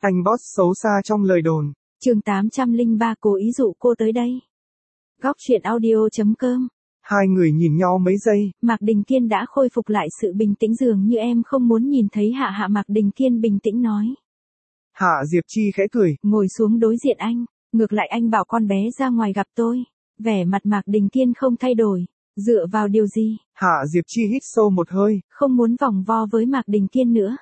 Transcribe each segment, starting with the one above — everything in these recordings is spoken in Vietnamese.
Anh boss xấu xa trong lời đồn. Chương 803 cố ý dụ cô tới đây. Góc truyện audio.com. Hai người nhìn nhau mấy giây. Mạc Đình Kiên đã khôi phục lại sự bình tĩnh, dường như em không muốn nhìn thấy Hạ. Mạc Đình Kiên bình tĩnh nói. Hạ Diệp Chi khẽ cười. Ngồi xuống đối diện anh. Ngược lại anh bảo con bé ra ngoài gặp tôi. Vẻ mặt Mạc Đình Kiên không thay đổi. Dựa vào điều gì? Hạ Diệp Chi hít sâu một hơi. Không muốn vòng vo với Mạc Đình Kiên nữa.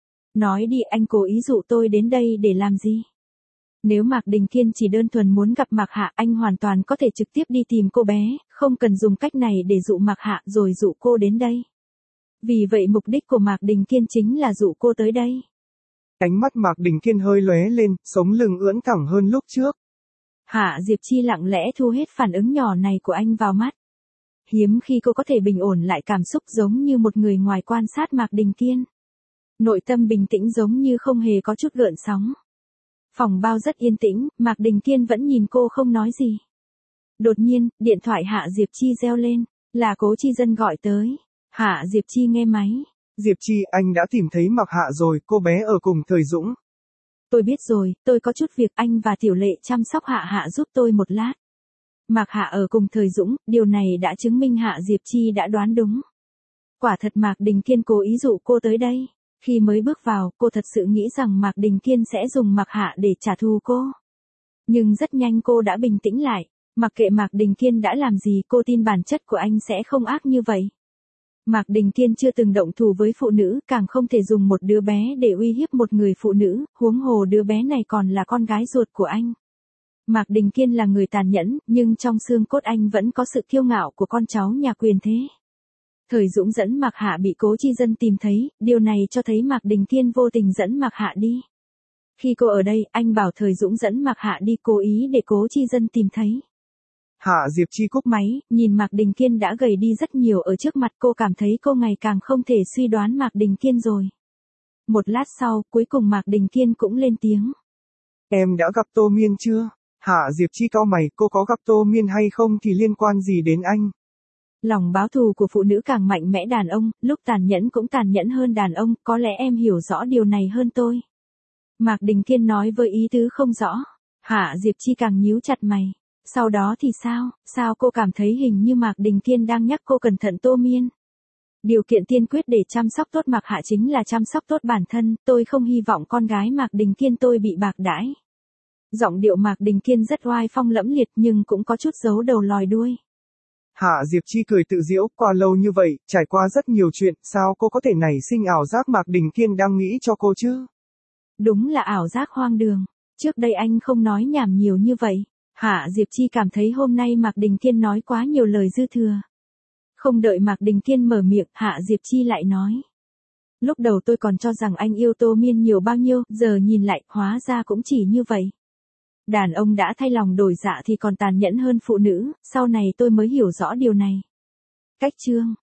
Nói đi, anh cố ý dụ tôi đến đây để làm gì? Nếu Mạc Đình Kiên chỉ đơn thuần muốn gặp Mạc Hạ, anh hoàn toàn có thể trực tiếp đi tìm cô bé, không cần dùng cách này để dụ Mạc Hạ rồi dụ cô đến đây. Vì vậy mục đích của Mạc Đình Kiên chính là dụ cô tới đây. Ánh mắt Mạc Đình Kiên hơi lóe lên, sống lưng ưỡn thẳng hơn lúc trước. Hạ Diệp Chi lặng lẽ thu hết phản ứng nhỏ này của anh vào mắt. Hiếm khi cô có thể bình ổn lại cảm xúc giống như một người ngoài quan sát Mạc Đình Kiên. Nội tâm bình tĩnh giống như không hề có chút gợn sóng. Phòng bao rất yên tĩnh, Mạc Đình Kiên vẫn nhìn cô không nói gì. Đột nhiên, điện thoại Hạ Diệp Chi reo lên, là Cố Chi Dân gọi tới. Hạ Diệp Chi nghe máy. Diệp Chi, anh đã tìm thấy Mạc Hạ rồi, cô bé ở cùng Thời Dũng. Tôi biết rồi, tôi có chút việc, anh và Tiểu Lệ chăm sóc Hạ giúp tôi một lát. Mạc Hạ ở cùng Thời Dũng, điều này đã chứng minh Hạ Diệp Chi đã đoán đúng. Quả thật Mạc Đình Kiên cố ý dụ cô tới đây. Khi mới bước vào, cô thật sự nghĩ rằng Mạc Đình Kiên sẽ dùng Mạc Hạ để trả thù cô. Nhưng rất nhanh cô đã bình tĩnh lại. Mặc kệ Mạc Đình Kiên đã làm gì, cô tin bản chất của anh sẽ không ác như vậy. Mạc Đình Kiên chưa từng động thủ với phụ nữ, càng không thể dùng một đứa bé để uy hiếp một người phụ nữ, huống hồ đứa bé này còn là con gái ruột của anh. Mạc Đình Kiên là người tàn nhẫn, nhưng trong xương cốt anh vẫn có sự kiêu ngạo của con cháu nhà quyền thế. Thời Dũng dẫn Mạc Hạ bị Cố Chi Dân tìm thấy, điều này cho thấy Mạc Đình Kiên vô tình dẫn Mạc Hạ đi. Khi cô ở đây, anh bảo Thời Dũng dẫn Mạc Hạ đi, cố ý để Cố Chi Dân tìm thấy. Hạ Diệp Chi cúp máy, nhìn Mạc Đình Kiên đã gầy đi rất nhiều ở trước mặt cô, cảm thấy cô ngày càng không thể suy đoán Mạc Đình Kiên rồi. Một lát sau, cuối cùng Mạc Đình Kiên cũng lên tiếng. Em đã gặp Tô Miên chưa? Hạ Diệp Chi cau mày, cô có gặp Tô Miên hay không thì liên quan gì đến anh? Lòng báo thù của phụ nữ càng mạnh mẽ đàn ông, lúc tàn nhẫn cũng tàn nhẫn hơn đàn ông, có lẽ em hiểu rõ điều này hơn tôi. Mạc Đình Kiên nói với ý tứ không rõ. Hạ Diệp Chi càng nhíu chặt mày. Sau đó thì sao? Sao cô cảm thấy hình như Mạc Đình Kiên đang nhắc cô cẩn thận Tô Miên? Điều kiện tiên quyết để chăm sóc tốt Mạc Hạ chính là chăm sóc tốt bản thân, tôi không hy vọng con gái Mạc Đình Kiên tôi bị bạc đãi. Giọng điệu Mạc Đình Kiên rất oai phong lẫm liệt nhưng cũng có chút giấu đầu lòi đuôi. Hạ Diệp Chi cười tự giễu, qua lâu như vậy, trải qua rất nhiều chuyện, sao cô có thể nảy sinh ảo giác Mạc Đình Kiên đang nghĩ cho cô chứ? Đúng là ảo giác hoang đường, trước đây anh không nói nhảm nhiều như vậy. Hạ Diệp Chi cảm thấy hôm nay Mạc Đình Kiên nói quá nhiều lời dư thừa. Không đợi Mạc Đình Kiên mở miệng, Hạ Diệp Chi lại nói. Lúc đầu tôi còn cho rằng anh yêu Tô Miên nhiều bao nhiêu, giờ nhìn lại, hóa ra cũng chỉ như vậy. Đàn ông đã thay lòng đổi dạ thì còn tàn nhẫn hơn phụ nữ, sau này tôi mới hiểu rõ điều này. Cách chương